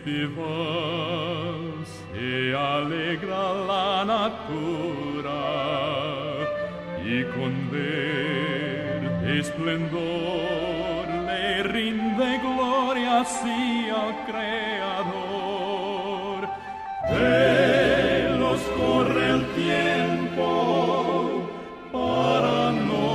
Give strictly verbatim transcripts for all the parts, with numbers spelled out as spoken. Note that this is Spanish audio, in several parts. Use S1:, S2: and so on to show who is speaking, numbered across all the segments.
S1: festival se alegra la natura y con verde esplendor le rinde gloria así al Creador. Veloz corre el tiempo para no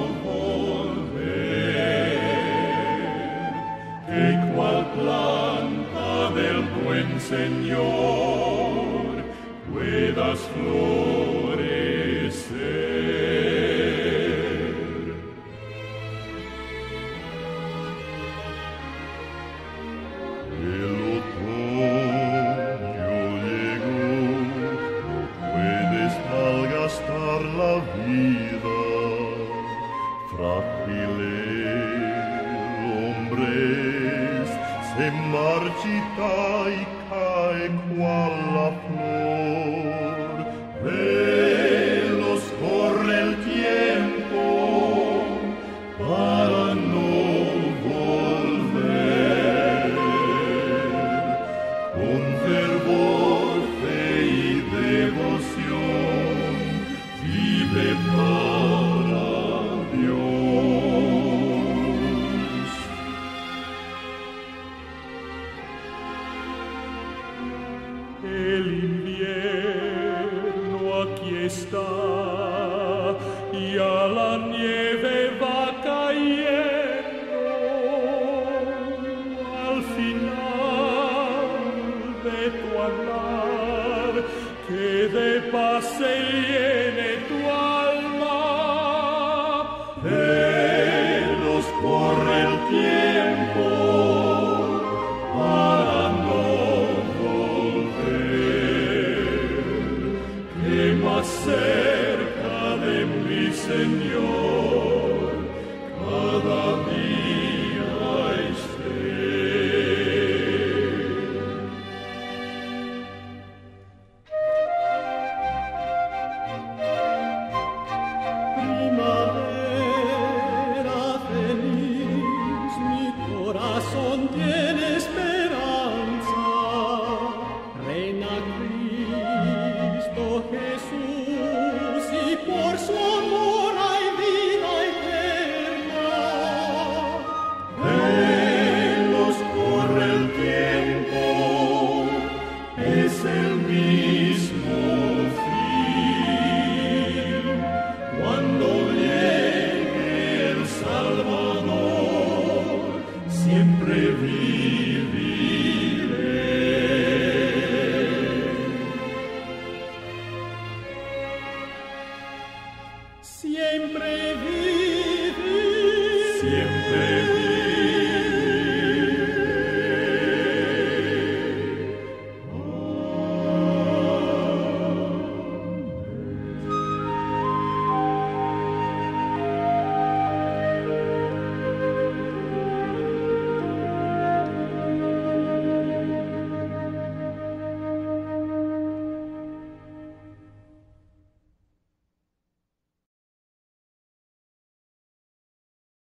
S1: volver, que cual planta del buen Señor puedas florecer. El otoño llegó, no puedes malgastar la vida, frágil el hombre es, se marchita y cae cual la flor. Veloz corre el tiempo para no volver, con fervor, fe y devoción vive para Dios. El invierno aquí está y a la nieve va cayendo. Al final de tu hablar que de paz se llena